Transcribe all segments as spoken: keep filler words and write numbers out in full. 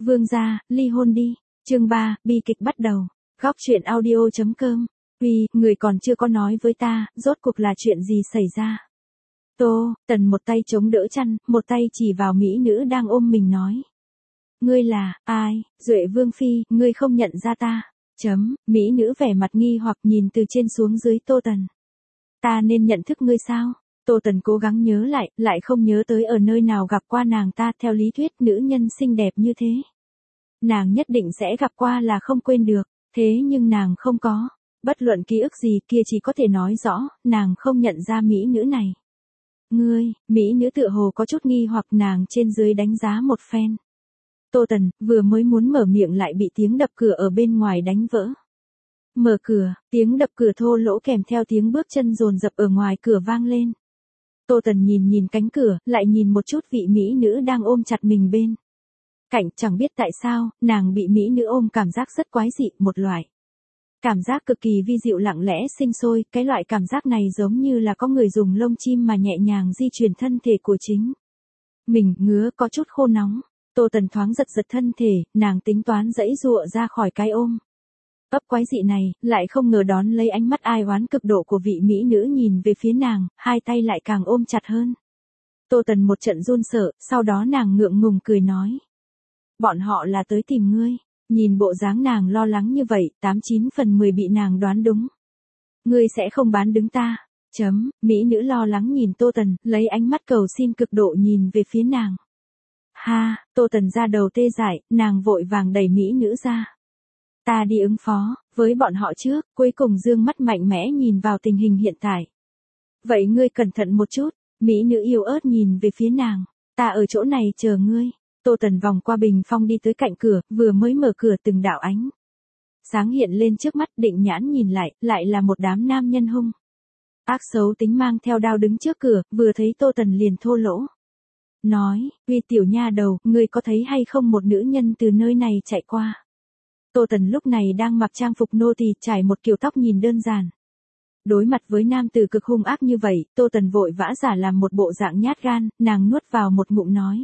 Vương gia, ly hôn đi. Chương ba, bi kịch bắt đầu. Góc truyện audio chấm com. Uy, người còn chưa có nói với ta, rốt cuộc là chuyện gì xảy ra? Tô, Tần một tay chống đỡ chăn, một tay chỉ vào mỹ nữ đang ôm mình nói. Ngươi là, ai, Duệ Vương Phi, ngươi không nhận ra ta. Chấm, mỹ nữ vẻ mặt nghi hoặc nhìn từ trên xuống dưới Tô Tần. Ta nên nhận thức ngươi sao? Tô Tần cố gắng nhớ lại, lại không nhớ tới ở nơi nào gặp qua nàng ta. Theo lý thuyết nữ nhân xinh đẹp như thế, nàng nhất định sẽ gặp qua là không quên được, thế nhưng nàng không có. Bất luận ký ức gì kia chỉ có thể nói rõ, nàng không nhận ra mỹ nữ này. Ngươi, mỹ nữ tựa hồ có chút nghi hoặc nàng trên dưới đánh giá một phen. Tô Tần, vừa mới muốn mở miệng lại bị tiếng đập cửa ở bên ngoài đánh vỡ. Mở cửa, tiếng đập cửa thô lỗ kèm theo tiếng bước chân dồn dập ở ngoài cửa vang lên. Tô Tần nhìn nhìn cánh cửa, lại nhìn một chút vị mỹ nữ đang ôm chặt mình bên cạnh, chẳng biết tại sao, nàng bị mỹ nữ ôm cảm giác rất quái dị, một loại cảm giác cực kỳ vi diệu lặng lẽ sinh sôi, cái loại cảm giác này giống như là có người dùng lông chim mà nhẹ nhàng di chuyển thân thể của chính mình, ngứa có chút khô nóng. Tô Tần thoáng giật giật thân thể, nàng tính toán giãy giụa ra khỏi cái ôm ấp quái dị này, lại không ngờ đón lấy ánh mắt ai oán cực độ của vị mỹ nữ nhìn về phía nàng, hai tay lại càng ôm chặt hơn. Tô Tần một trận run sợ, sau đó nàng ngượng ngùng cười nói. Bọn họ là tới tìm ngươi. Nhìn bộ dáng nàng lo lắng như vậy, tám chín phần mười bị nàng đoán đúng. Ngươi sẽ không bán đứng ta. Chấm, mỹ nữ lo lắng nhìn Tô Tần, lấy ánh mắt cầu xin cực độ nhìn về phía nàng. Ha, Tô Tần ra đầu tê dại, nàng vội vàng đẩy mỹ nữ ra. Ta đi ứng phó với bọn họ trước, cuối cùng dương mắt mạnh mẽ nhìn vào tình hình hiện tại. Vậy ngươi cẩn thận một chút, mỹ nữ yêu ớt nhìn về phía nàng. Ta ở chỗ này chờ ngươi. Tô Tần vòng qua bình phong đi tới cạnh cửa, vừa mới mở cửa từng đạo ánh sáng hiện lên trước mắt, định nhãn nhìn lại, lại là một đám nam nhân hung ác xấu tính mang theo đao đứng trước cửa, vừa thấy Tô Tần liền thô lỗ. Nói, uy tiểu nha đầu, ngươi có thấy hay không một nữ nhân từ nơi này chạy qua? Tô Tần lúc này đang mặc trang phục nô tỳ, trải một kiểu tóc nhìn đơn giản. Đối mặt với nam tử cực hung ác như vậy, Tô Tần vội vã giả làm một bộ dạng nhát gan, nàng nuốt vào một ngụm nói.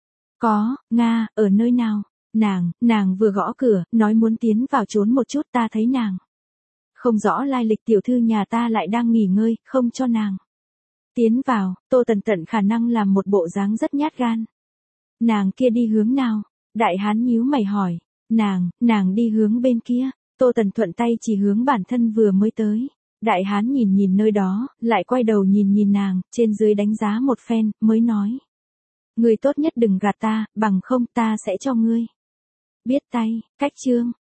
Có, Nga, ở nơi nào? Nàng, nàng vừa gõ cửa, nói muốn tiến vào trốn một chút, ta thấy nàng không rõ lai lịch, tiểu thư nhà ta lại đang nghỉ ngơi, không cho nàng tiến vào. Tô Tần tận khả năng làm một bộ dáng rất nhát gan. Nàng kia đi hướng nào? Đại hán nhíu mày hỏi. Nàng, nàng đi hướng bên kia. Tô Tần thuận tay chỉ hướng bản thân vừa mới tới. Đại hán nhìn nhìn nơi đó, lại quay đầu nhìn nhìn nàng, trên dưới đánh giá một phen, mới nói. Ngươi tốt nhất đừng gạt ta, bằng không ta sẽ cho ngươi biết tay. Cách chương,